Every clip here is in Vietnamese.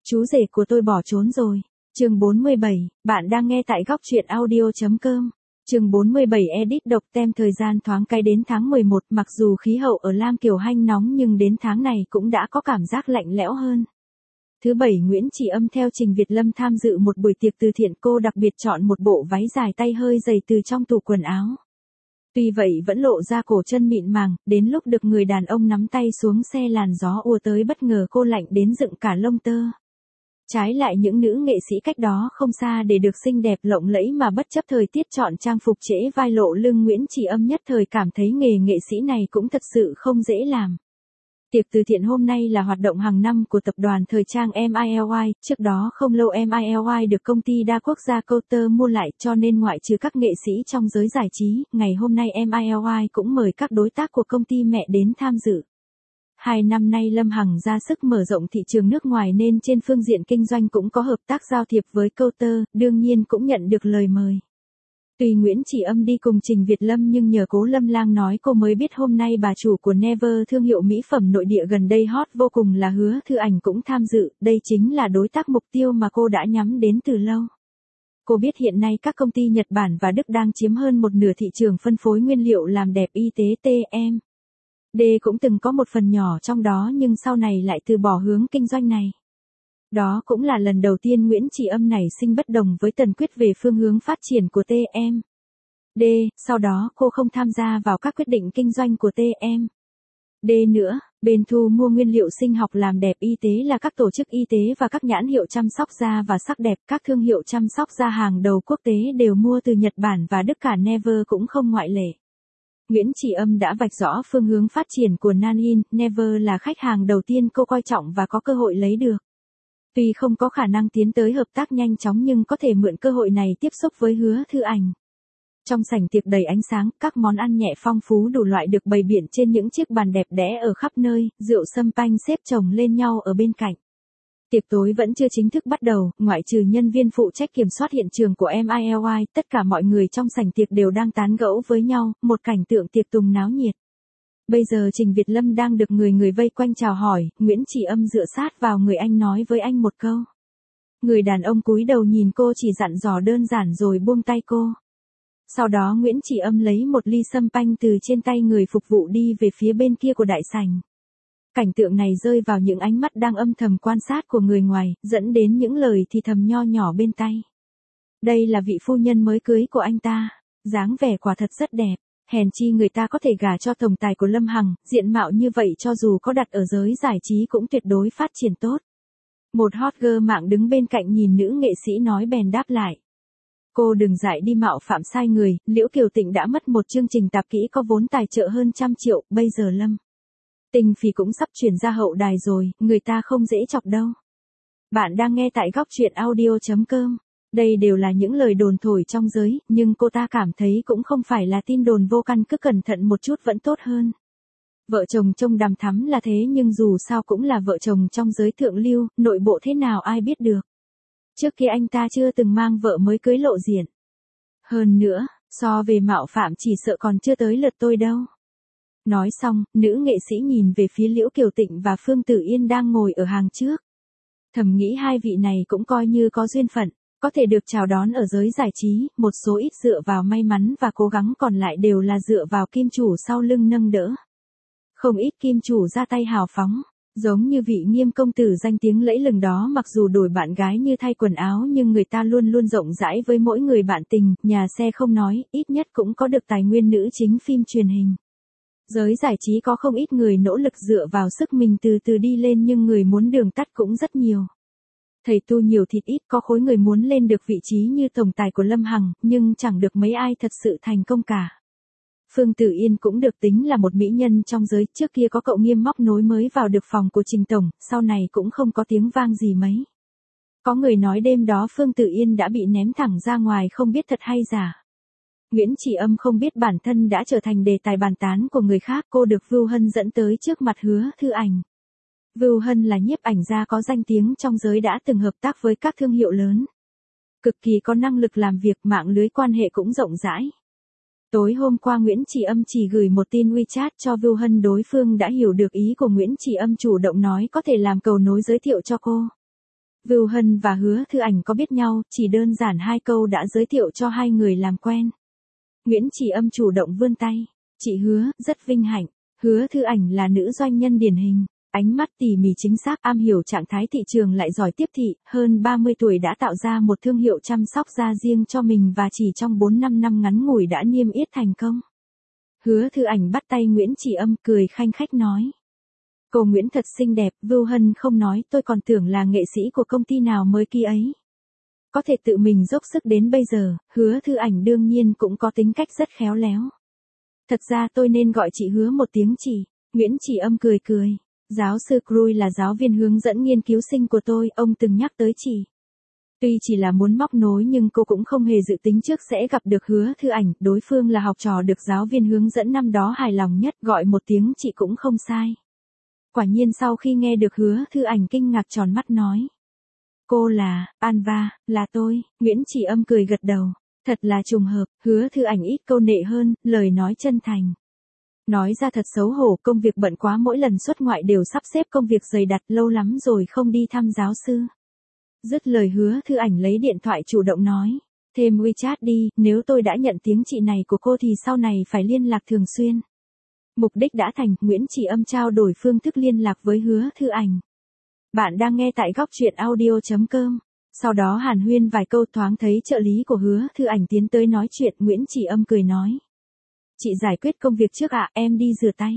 Chú rể của tôi bỏ trốn rồi. Chương 47, bạn đang nghe tại góc truyện audio.com. Chương 47 edit độc tem thời gian thoáng cái đến tháng 11, mặc dù khí hậu ở Lam Kiều Hanh nóng nhưng đến tháng này cũng đã có cảm giác lạnh lẽo hơn. Thứ bảy, Nguyễn Chỉ Âm theo Trình Việt Lâm tham dự một buổi tiệc từ thiện, cô đặc biệt chọn một bộ váy dài tay hơi dày từ trong tủ quần áo. Tuy vậy vẫn lộ ra cổ chân mịn màng, đến lúc được người đàn ông nắm tay xuống xe làn gió ùa tới bất ngờ cô lạnh đến dựng cả lông tơ. Trái lại những nữ nghệ sĩ cách đó không xa để được xinh đẹp lộng lẫy mà bất chấp thời tiết chọn trang phục trễ vai lộ lưng, Nguyễn Chỉ Âm nhất thời cảm thấy nghề nghệ sĩ này cũng thật sự không dễ làm. Tiệc từ thiện hôm nay là hoạt động hàng năm của tập đoàn thời trang MILY, trước đó không lâu MILY được công ty đa quốc gia Coulter mua lại, cho nên ngoại trừ các nghệ sĩ trong giới giải trí, ngày hôm nay MILY cũng mời các đối tác của công ty mẹ đến tham dự. 2 năm nay Lâm Hằng ra sức mở rộng thị trường nước ngoài nên trên phương diện kinh doanh cũng có hợp tác giao thiệp với Coulter, đương nhiên cũng nhận được lời mời. Tuy Nguyễn Chỉ Âm đi cùng Trình Việt Lâm nhưng nhờ Cố Lâm Lang nói cô mới biết hôm nay bà chủ của Never, thương hiệu mỹ phẩm nội địa gần đây hot vô cùng là Hứa Thư Ảnh cũng tham dự, đây chính là đối tác mục tiêu mà cô đã nhắm đến từ lâu. Cô biết hiện nay các công ty Nhật Bản và Đức đang chiếm hơn một nửa thị trường phân phối nguyên liệu làm đẹp y tế TM. D cũng từng có một phần nhỏ trong đó nhưng sau này lại từ bỏ hướng kinh doanh này. Đó cũng là lần đầu tiên Nguyễn Chỉ Âm nảy sinh bất đồng với Tần Quyết về phương hướng phát triển của TM. D, sau đó cô không tham gia vào các quyết định kinh doanh của TM. D nữa, bên thu mua nguyên liệu sinh học làm đẹp y tế là các tổ chức y tế và các nhãn hiệu chăm sóc da và sắc đẹp, các thương hiệu chăm sóc da hàng đầu quốc tế đều mua từ Nhật Bản và Đức, cả Never cũng không ngoại lệ. Nguyễn Chỉ Âm đã vạch rõ phương hướng phát triển của Nanin, Never là khách hàng đầu tiên cô coi trọng và có cơ hội lấy được. Tuy không có khả năng tiến tới hợp tác nhanh chóng nhưng có thể mượn cơ hội này tiếp xúc với Hứa Thư Ảnh. Trong sảnh tiệc đầy ánh sáng, các món ăn nhẹ phong phú đủ loại được bày biện trên những chiếc bàn đẹp đẽ ở khắp nơi, rượu sâm panh xếp chồng lên nhau ở bên cạnh. Tiệc tối vẫn chưa chính thức bắt đầu, ngoại trừ nhân viên phụ trách kiểm soát hiện trường của MILY, tất cả mọi người trong sảnh tiệc đều đang tán gẫu với nhau, một cảnh tượng tiệc tùng náo nhiệt. Bây giờ Trình Việt Lâm đang được người vây quanh chào hỏi, Nguyễn Chỉ Âm dựa sát vào người anh nói với anh một câu. Người đàn ông cúi đầu nhìn cô chỉ dặn dò đơn giản rồi buông tay cô. Sau đó Nguyễn Chỉ Âm lấy một ly sâm panh từ trên tay người phục vụ đi về phía bên kia của đại sảnh. Cảnh tượng này rơi vào những ánh mắt đang âm thầm quan sát của người ngoài, dẫn đến những lời thì thầm nho nhỏ bên tay. Đây là vị phu nhân mới cưới của anh ta, dáng vẻ quả thật rất đẹp. Hèn chi người ta có thể gả cho tổng tài của Lâm Hằng, diện mạo như vậy cho dù có đặt ở giới giải trí cũng tuyệt đối phát triển tốt. Một hot girl mạng đứng bên cạnh nhìn nữ nghệ sĩ nói bèn đáp lại. Cô đừng dại đi mạo phạm sai người, Liễu Kiều Tịnh đã mất một chương trình tạp kỹ có vốn tài trợ hơn 100 triệu, bây giờ Lâm Tình Phỉ cũng sắp chuyển ra hậu đài rồi, người ta không dễ chọc đâu. Bạn đang nghe tại góc truyện audio.com. Đây đều là những lời đồn thổi trong giới, nhưng cô ta cảm thấy cũng không phải là tin đồn vô căn, cứ cẩn thận một chút vẫn tốt hơn. Vợ chồng trông đằm thắm là thế nhưng dù sao cũng là vợ chồng trong giới thượng lưu, nội bộ thế nào ai biết được. Trước kia anh ta chưa từng mang vợ mới cưới lộ diện. Hơn nữa, so về mạo phạm chỉ sợ còn chưa tới lượt tôi đâu. Nói xong, nữ nghệ sĩ nhìn về phía Liễu Kiều Tịnh và Phương Tử Yên đang ngồi ở hàng trước. Thầm nghĩ hai vị này cũng coi như có duyên phận. Có thể được chào đón ở giới giải trí, một số ít dựa vào may mắn và cố gắng, còn lại đều là dựa vào kim chủ sau lưng nâng đỡ. Không ít kim chủ ra tay hào phóng, giống như vị Nghiêm công tử danh tiếng lẫy lừng đó, mặc dù đổi bạn gái như thay quần áo nhưng người ta luôn luôn rộng rãi với mỗi người bạn tình, nhà xe không nói, ít nhất cũng có được tài nguyên nữ chính phim truyền hình. Giới giải trí có không ít người nỗ lực dựa vào sức mình từ từ đi lên nhưng người muốn đường tắt cũng rất nhiều. Thầy tu nhiều thịt ít, có khối người muốn lên được vị trí như tổng tài của Lâm Hằng, nhưng chẳng được mấy ai thật sự thành công cả. Phương Tử Yên cũng được tính là một mỹ nhân trong giới, trước kia có cậu Nghiêm móc nối mới vào được phòng của Trình tổng, sau này cũng không có tiếng vang gì mấy. Có người nói đêm đó Phương Tử Yên đã bị ném thẳng ra ngoài không biết thật hay giả. Nguyễn Chỉ Âm không biết bản thân đã trở thành đề tài bàn tán của người khác, cô được Vưu Hân dẫn tới trước mặt Hứa Thư Ảnh. Vưu Hân là nhiếp ảnh gia có danh tiếng trong giới, đã từng hợp tác với các thương hiệu lớn. Cực kỳ có năng lực làm việc, mạng lưới quan hệ cũng rộng rãi. Tối hôm qua Nguyễn Chỉ Âm chỉ gửi một tin WeChat cho Vưu Hân, đối phương đã hiểu được ý của Nguyễn Chỉ Âm, chủ động nói có thể làm cầu nối giới thiệu cho cô. Vưu Hân và Hứa Thư Ảnh có biết nhau, chỉ đơn giản 2 câu đã giới thiệu cho hai người làm quen. Nguyễn Chỉ Âm chủ động vươn tay. Chị Hứa, rất vinh hạnh. Hứa Thư Ảnh là nữ doanh nhân điển hình. Ánh mắt tỉ mỉ chính xác, am hiểu trạng thái thị trường lại giỏi tiếp thị, hơn 30 tuổi đã tạo ra một thương hiệu chăm sóc da riêng cho mình và chỉ trong 4-5 năm ngắn ngủi đã niêm yết thành công. Hứa Thư Ảnh bắt tay Nguyễn Chỉ Âm cười khanh khách nói. Cô Nguyễn thật xinh đẹp, Vưu Hân không nói, tôi còn tưởng là nghệ sĩ của công ty nào mới kia ấy. Có thể tự mình dốc sức đến bây giờ, Hứa Thư Ảnh đương nhiên cũng có tính cách rất khéo léo. Thật ra tôi nên gọi chị Hứa một tiếng chị. Nguyễn Chỉ Âm cười cười. Giáo sư Crui là giáo viên hướng dẫn nghiên cứu sinh của tôi, ông từng nhắc tới chị. Tuy chỉ là muốn móc nối nhưng cô cũng không hề dự tính trước sẽ gặp được Hứa Thư Ảnh, đối phương là học trò được giáo viên hướng dẫn năm đó hài lòng nhất, gọi một tiếng chị cũng không sai. Quả nhiên sau khi nghe được Hứa Thư Ảnh kinh ngạc tròn mắt nói. Cô là, Anva, là tôi, Nguyễn Chỉ Âm cười gật đầu. Thật là trùng hợp, Hứa Thư Ảnh ít câu nệ hơn, lời nói chân thành. Nói ra thật xấu hổ, công việc bận quá, mỗi lần xuất ngoại đều sắp xếp công việc dày đặc, lâu lắm rồi không đi thăm giáo sư. Dứt lời Hứa Thư Ảnh lấy điện thoại chủ động nói. Thêm WeChat đi, nếu tôi đã nhận tiếng chị này của cô thì sau này phải liên lạc thường xuyên. Mục đích đã thành, Nguyễn Chỉ Âm trao đổi phương thức liên lạc với Hứa Thư Ảnh. Bạn đang nghe tại góc truyện audio.com. Sau đó hàn huyên vài câu, thoáng thấy trợ lý của Hứa Thư Ảnh tiến tới nói chuyện, Nguyễn Chỉ Âm cười nói. Chị giải quyết công việc trước ạ, em đi rửa tay.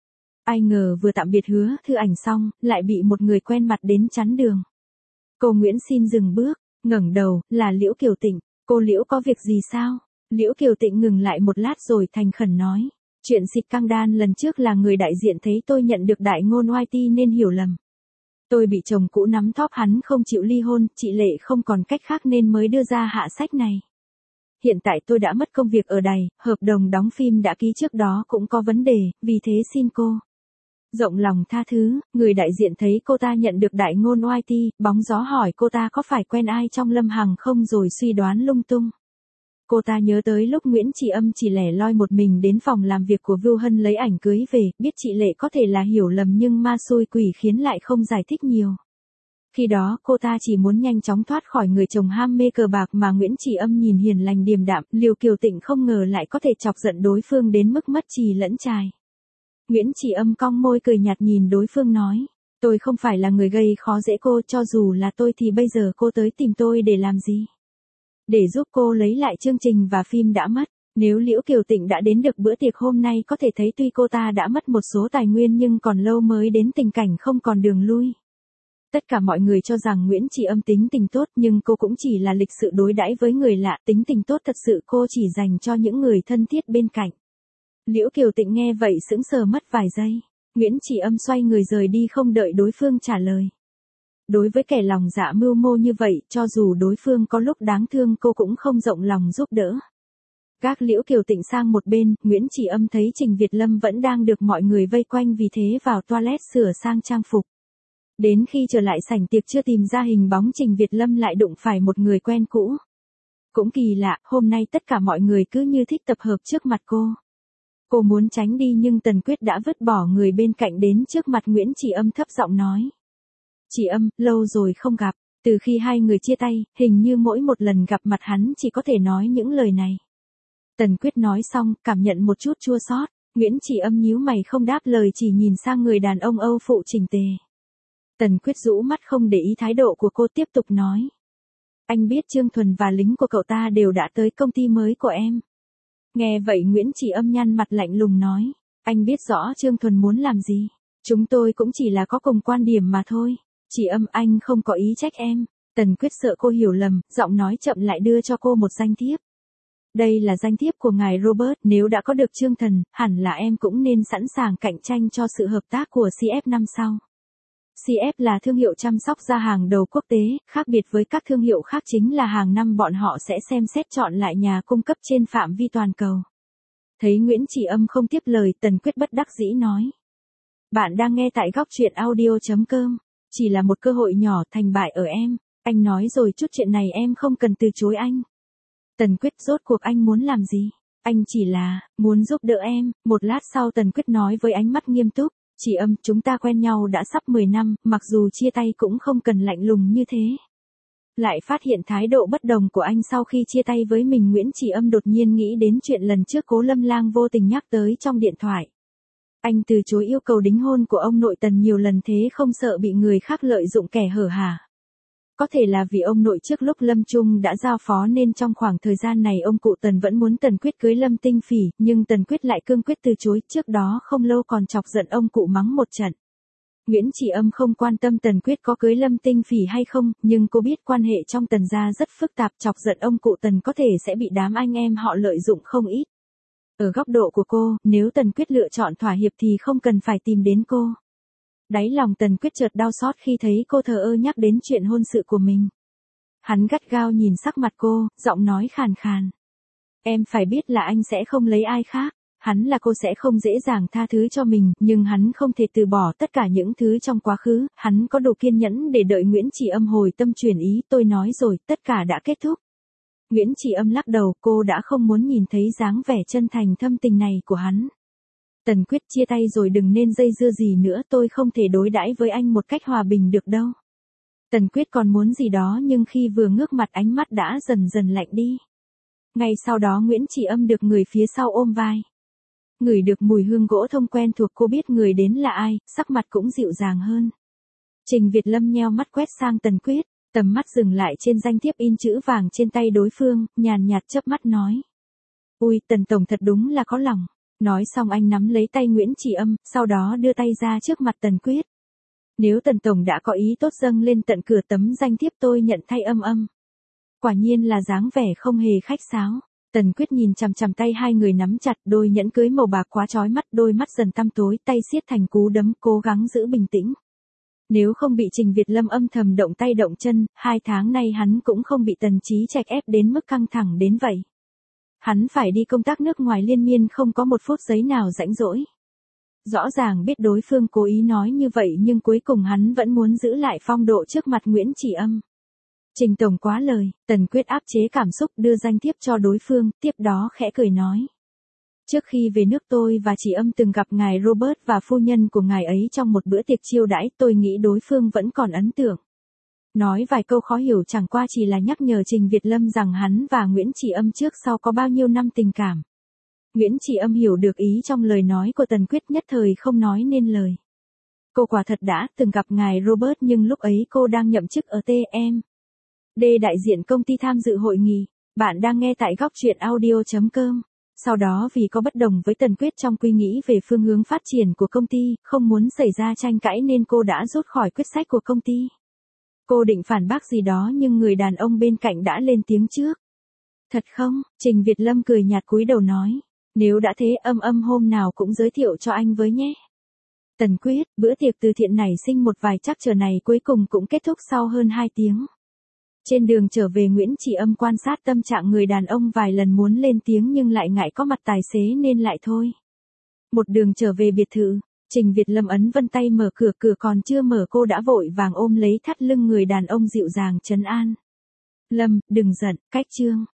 Ai ngờ vừa tạm biệt Hứa Thư Ảnh xong, lại bị một người quen mặt đến chắn đường. Cô Nguyễn xin dừng bước, ngẩng đầu, là Liễu Kiều Tịnh. Cô Liễu có việc gì sao? Liễu Kiều Tịnh ngừng lại một lát rồi thành khẩn nói. Chuyện xịt căng đan lần trước là người đại diện thấy tôi nhận được đại ngôn YT nên hiểu lầm. Tôi bị chồng cũ nắm thóp, hắn không chịu ly hôn, chị Lệ không còn cách khác nên mới đưa ra hạ sách này. Hiện tại tôi đã mất công việc ở đài, hợp đồng đóng phim đã ký trước đó cũng có vấn đề, vì thế xin cô rộng lòng tha thứ. Người đại diện thấy cô ta nhận được đại ngôn YT, bóng gió hỏi cô ta có phải quen ai trong Lâm Hằng không rồi suy đoán lung tung. Cô ta nhớ tới lúc Nguyễn Chỉ Âm chỉ lẻ loi một mình đến phòng làm việc của Vưu Hân lấy ảnh cưới về, biết chị Lệ có thể là hiểu lầm nhưng ma xui quỷ khiến lại không giải thích nhiều. Khi đó cô ta chỉ muốn nhanh chóng thoát khỏi người chồng ham mê cờ bạc mà Nguyễn Chỉ Âm nhìn hiền lành điềm đạm, Liễu Kiều Tịnh không ngờ lại có thể chọc giận đối phương đến mức mất trì lẫn trài. Nguyễn Chỉ Âm cong môi cười nhạt nhìn đối phương nói, tôi không phải là người gây khó dễ cô, cho dù là tôi thì bây giờ cô tới tìm tôi để làm gì? Để giúp cô lấy lại chương trình và phim đã mất. Nếu Liễu Kiều Tịnh đã đến được bữa tiệc hôm nay có thể thấy tuy cô ta đã mất một số tài nguyên nhưng còn lâu mới đến tình cảnh không còn đường lui. Tất cả mọi người cho rằng Nguyễn Chỉ Âm tính tình tốt nhưng cô cũng chỉ là lịch sự đối đãi với người lạ, tính tình tốt thật sự cô chỉ dành cho những người thân thiết bên cạnh. Liễu Kiều Tịnh nghe vậy sững sờ mất vài giây. Nguyễn Chỉ Âm xoay người rời đi không đợi đối phương trả lời. Đối với kẻ lòng dạ mưu mô như vậy, cho dù đối phương có lúc đáng thương cô cũng không rộng lòng giúp đỡ. Gác Liễu Kiều Tịnh sang một bên, Nguyễn Chỉ Âm thấy Trình Việt Lâm vẫn đang được mọi người vây quanh vì thế vào toilet sửa sang trang phục. Đến khi trở lại sảnh tiệc chưa tìm ra hình bóng Trình Việt Lâm lại đụng phải một người quen cũ. Cũng kỳ lạ, hôm nay tất cả mọi người cứ như thích tập hợp trước mặt cô. Cô muốn tránh đi nhưng Tần Quyết đã vứt bỏ người bên cạnh đến trước mặt Nguyễn Chỉ Âm thấp giọng nói. Chỉ Âm, lâu rồi không gặp, từ khi hai người chia tay, hình như mỗi một lần gặp mặt hắn chỉ có thể nói những lời này. Tần Quyết nói xong, cảm nhận một chút chua xót. Nguyễn Chỉ Âm nhíu mày không đáp lời, chỉ nhìn sang người đàn ông Âu phụ chỉnh tề. Tần Quyết rũ mắt không để ý thái độ của cô, tiếp tục nói. Anh biết Trương Thuần và lính của cậu ta đều đã tới công ty mới của em. Nghe vậy Nguyễn Chỉ Âm nhăn mặt lạnh lùng nói. Anh biết rõ Trương Thuần muốn làm gì. Chúng tôi cũng chỉ là có cùng quan điểm mà thôi. Chỉ Âm, anh không có ý trách em. Tần Quyết sợ cô hiểu lầm, giọng nói chậm lại đưa cho cô một danh thiếp. Đây là danh thiếp của ngài Robert, nếu đã có được Trương Thuần, hẳn là em cũng nên sẵn sàng cạnh tranh cho sự hợp tác của CF năm sau. CF là thương hiệu chăm sóc da hàng đầu quốc tế, khác biệt với các thương hiệu khác chính là hàng năm bọn họ sẽ xem xét chọn lại nhà cung cấp trên phạm vi toàn cầu. Thấy Nguyễn Chỉ Âm không tiếp lời, Tần Quyết bất đắc dĩ nói. Bạn đang nghe tại góc truyện audio.com. Chỉ là một cơ hội nhỏ, thành bại ở em. Anh nói rồi, chút chuyện này em không cần từ chối anh. Tần Quyết, rốt cuộc anh muốn làm gì? Anh chỉ là muốn giúp đỡ em. Một lát sau Tần Quyết nói với ánh mắt nghiêm túc. Chị Âm, chúng ta quen nhau đã sắp 10 năm, mặc dù chia tay cũng không cần lạnh lùng như thế. Lại phát hiện thái độ bất đồng của anh sau khi chia tay với mình. Nguyễn Chỉ Âm đột nhiên nghĩ đến chuyện lần trước Cố Lâm Lang vô tình nhắc tới trong điện thoại. Anh từ chối yêu cầu đính hôn của ông nội Tần nhiều lần thế không sợ bị người khác lợi dụng kẻ hở hả? Có thể là vì ông nội trước lúc Lâm Trung đã giao phó nên trong khoảng thời gian này ông cụ Tần vẫn muốn Tần Quyết cưới Lâm Tinh Phỉ, nhưng Tần Quyết lại cương quyết từ chối, trước đó không lâu còn chọc giận ông cụ mắng một trận. Nguyễn Chỉ Âm không quan tâm Tần Quyết có cưới Lâm Tinh Phỉ hay không, nhưng cô biết quan hệ trong Tần gia rất phức tạp, chọc giận ông cụ Tần có thể sẽ bị đám anh em họ lợi dụng không ít. Ở góc độ của cô, nếu Tần Quyết lựa chọn thỏa hiệp thì không cần phải tìm đến cô. Đáy lòng Tần Quyết chợt đau xót khi thấy cô thờ ơ nhắc đến chuyện hôn sự của mình. Hắn gắt gao nhìn sắc mặt cô, giọng nói khàn khàn. Em phải biết là anh sẽ không lấy ai khác. Hắn là cô sẽ không dễ dàng tha thứ cho mình, nhưng hắn không thể từ bỏ tất cả những thứ trong quá khứ, hắn có đủ kiên nhẫn để đợi Nguyễn Chỉ Âm hồi tâm chuyển ý. Tôi nói rồi, tất cả đã kết thúc. Nguyễn Chỉ Âm lắc đầu, cô đã không muốn nhìn thấy dáng vẻ chân thành thâm tình này của hắn. Tần Quyết, chia tay rồi đừng nên dây dưa gì nữa, tôi không thể đối đãi với anh một cách hòa bình được đâu. Tần Quyết còn muốn gì đó nhưng khi vừa ngước mặt ánh mắt đã dần dần lạnh đi. Ngay sau đó Nguyễn Chỉ Âm được người phía sau ôm vai. Ngửi được mùi hương gỗ thông quen thuộc, cô biết người đến là ai, sắc mặt cũng dịu dàng hơn. Trình Việt Lâm nheo mắt quét sang Tần Quyết, tầm mắt dừng lại trên danh thiếp in chữ vàng trên tay đối phương, nhàn nhạt chớp mắt nói. Ui, Tần Tổng thật đúng là có lòng. Nói xong anh nắm lấy tay Nguyễn Chỉ Âm, sau đó đưa tay ra trước mặt Tần Quyết. Nếu Tần Tổng đã có ý tốt dâng lên tận cửa tấm danh thiếp tôi nhận thay Âm Âm. Quả nhiên là dáng vẻ không hề khách sáo. Tần Quyết nhìn chằm chằm tay hai người nắm chặt, đôi nhẫn cưới màu bạc quá chói mắt, đôi mắt dần tăm tối, tay siết thành cú đấm, cố gắng giữ bình tĩnh. Nếu không bị Trình Việt Lâm âm thầm động tay động chân, 2 tháng nay hắn cũng không bị Tần Chí Trạch ép đến mức căng thẳng đến vậy. Hắn phải đi công tác nước ngoài liên miên, không có một phút giây nào rảnh rỗi. Rõ ràng biết đối phương cố ý nói như vậy nhưng cuối cùng hắn vẫn muốn giữ lại phong độ trước mặt Nguyễn Chỉ Âm. Trình Tổng quá lời. Tần Quyết áp chế cảm xúc đưa danh thiếp cho đối phương, tiếp đó khẽ cười nói. Trước khi về nước tôi và Chỉ Âm từng gặp ngài Robert và phu nhân của ngài ấy trong một bữa tiệc chiêu đãi, tôi nghĩ đối phương vẫn còn ấn tượng. Nói vài câu khó hiểu chẳng qua chỉ là nhắc nhở Trình Việt Lâm rằng hắn và Nguyễn Chỉ Âm trước sau có bao nhiêu năm tình cảm. Nguyễn Chỉ Âm hiểu được ý trong lời nói của Tần Quyết, nhất thời không nói nên lời. Cô quả thật đã từng gặp ngài Robert nhưng lúc ấy cô đang nhậm chức ở TM. Đại diện công ty tham dự hội nghị. Bạn đang nghe tại góc truyện audio.com. Sau đó vì có bất đồng với Tần Quyết trong suy nghĩ về phương hướng phát triển của công ty, không muốn xảy ra tranh cãi nên cô đã rút khỏi quyết sách của công ty. Cô định phản bác gì đó nhưng người đàn ông bên cạnh đã lên tiếng trước. Thật không? Trình Việt Lâm cười nhạt cúi đầu nói. Nếu đã thế Âm Âm hôm nào cũng giới thiệu cho anh với nhé. Tần Quyết, bữa tiệc từ thiện nảy sinh một vài trắc trở này cuối cùng cũng kết thúc sau hơn 2 tiếng. Trên đường trở về Nguyễn Chỉ Âm quan sát tâm trạng người đàn ông vài lần muốn lên tiếng nhưng lại ngại có mặt tài xế nên lại thôi. Một đường trở về biệt thự, Trình Việt Lâm ấn vân tay mở cửa, cửa còn chưa mở cô đã vội vàng ôm lấy thắt lưng người đàn ông dịu dàng trấn an. Lâm, đừng giận, cách chương.